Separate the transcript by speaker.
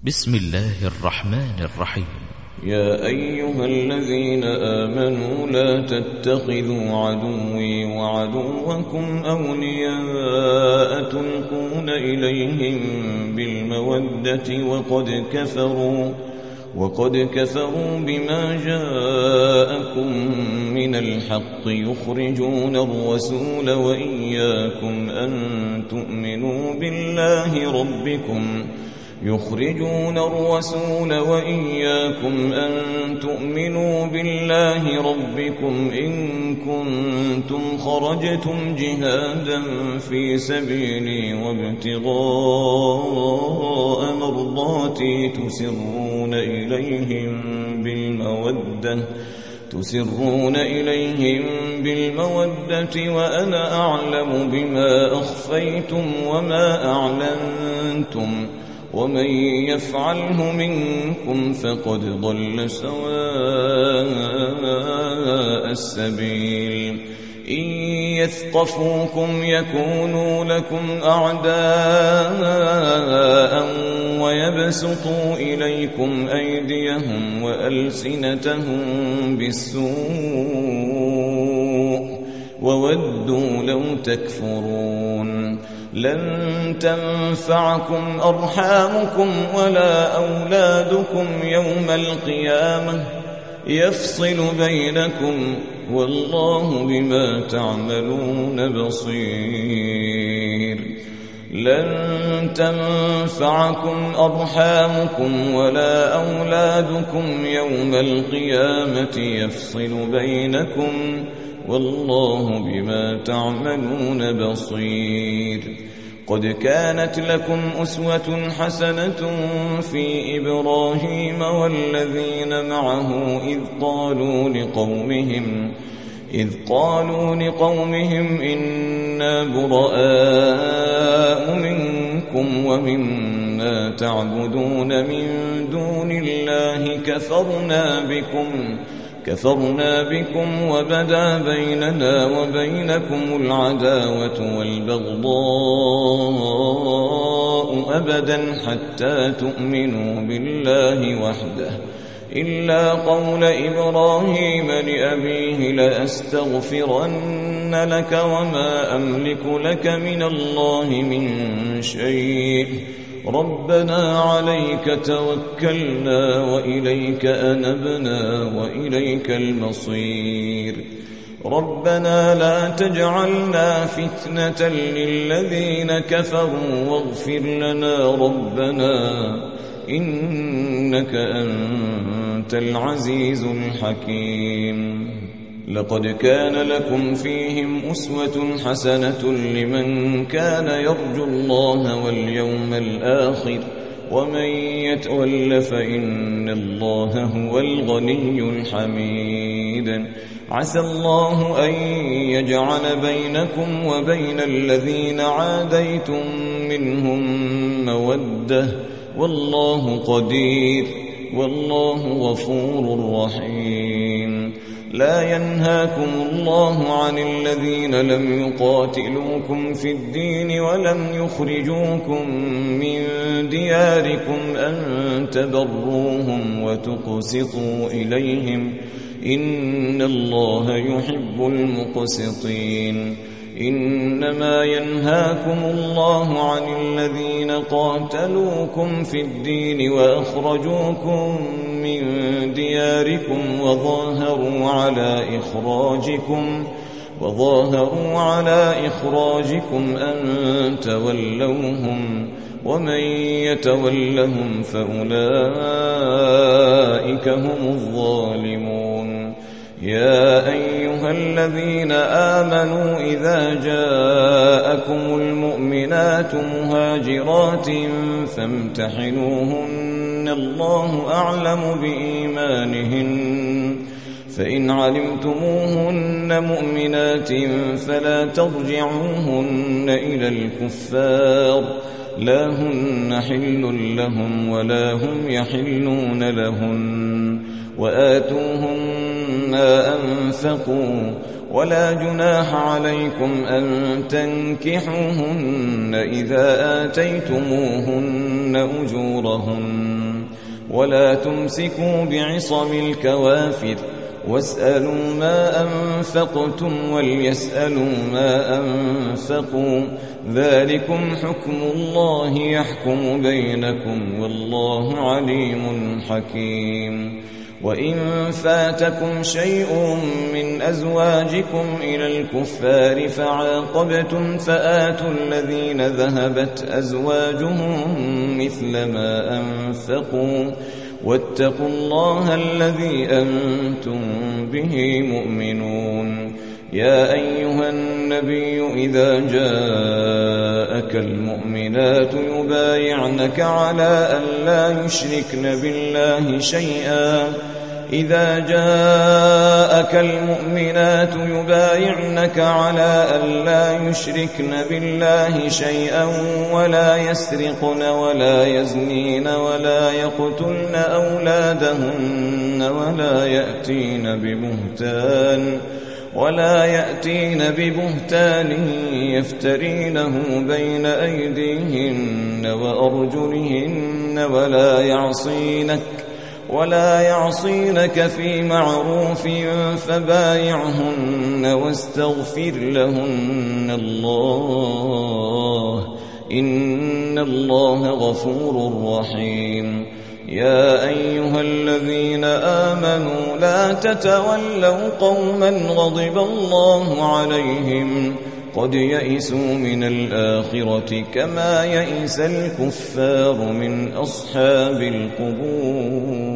Speaker 1: بسم الله الرحمن الرحيم.
Speaker 2: يا أيها الذين آمنوا لا تتخذوا عدوي وعدوكم أولياء تلقون إليهم بالمودة وقد كفروا بما جاءكم من الحق يخرجون الرسول وإياكم أن تؤمنوا بالله ربكم إن كنتم خرجتم جهادا في سبيلي وابتغاء مرضاتي تسرون إليهم بالمودة وأنا أعلم بما أخفيتم وما أعلنتم ومن يفعله منكم فقد ضل سواء السبيل. إن يثقفوكم يكونوا لكم أعداء ويبسطوا إليكم أيديهم وألسنتهم بالسوء وودوا لو تكفرون. لن تنفعكم أرحامكم ولا أولادكم يوم القيامة يفصل بينكم والله بما تعملون بصير. لن تنفعكم أرحامكم ولا أولادكم يوم القيامة يفصل بينكم والله بما تعملون بصير. قد كانت لكم أسوة حسنة في إبراهيم والذين معه إذ قالوا لقومهم إنا براء منكم ومما تعبدون من دون الله كفرنا بكم وبدا بيننا وبينكم العداوة والبغضاء أبدا حتى تؤمنوا بالله وحده إلا قول إبراهيم لأبيه لأستغفرن لك وما أملك لك من الله من شيء ربنا عليك توكلنا وإليك أنبنا وإليك المصير. ربنا لا تجعلنا فتنة للذين كفروا واغفر لنا ربنا إنك أنت العزيز الحكيم. لقد كان لكم فيهم أسوة حسنة لمن كان يرجو الله واليوم الآخر ومن يتول فإن الله هو الغني الحميد. عسى الله أن يجعل بينكم وبين الذين عاديتم منهم مودة والله قدير والله غفور رحيم. لا ينهاكم الله عن الذين لم يقاتلوكم في الدين ولم يخرجوكم من دياركم أن تبروهم وتقسطوا إليهم إن الله يحب المقسطين. إنما ينهاكم الله عن الذين قاتلوكم في الدين وأخرجوكم من دياركم وظاهروا على إخراجكم أن تولوهم ومن يتولهم فأولئك هم الظالمون. يا أيها الذين آمنوا إذا جاءكم المؤمنات مهاجرات فامتحنوهن الله أعلم بإيمانهن فإن علمتموهن مؤمنات فلا ترجعوهن إلى الكفار لا هن حل لهم ولا هم يحلون لهن وآتوهم ما أنفقوا ولا جناح عليكم أن تنكحوهن إذا آتيتموهن أجورهن ولا تمسكوا بعصم الكوافر واسألوا ما أنفقتم وليسألوا ما أنفقوا ذلكم حكم الله يحكم بينكم والله عليم حكيم. وإن فاتكم شيء من أزواجكم إلى الكفار فعاقبتم فآتوا الذين ذهبت أزواجهم مثل ما أنفقوا واتقوا الله الذي أنتم به مؤمنون. يا أيها النبي إذا جاءك المؤمنات يبايعنك على أن لا يشركن بالله شيئا ولا يسرقن ولا يزنين ولا يقتلن أولادهن ولا يأتين ببهتان يفترينه بين أيديهن وأرجلهن ولا يعصينك في معروف فبايعهن واستغفر لهن الله إن الله غفور رحيم. يا أيها الذين آمنوا لا تتولوا قوما غضب الله عليهم قد يئسوا من الآخرة كما يئس الكفار من أصحاب القبور.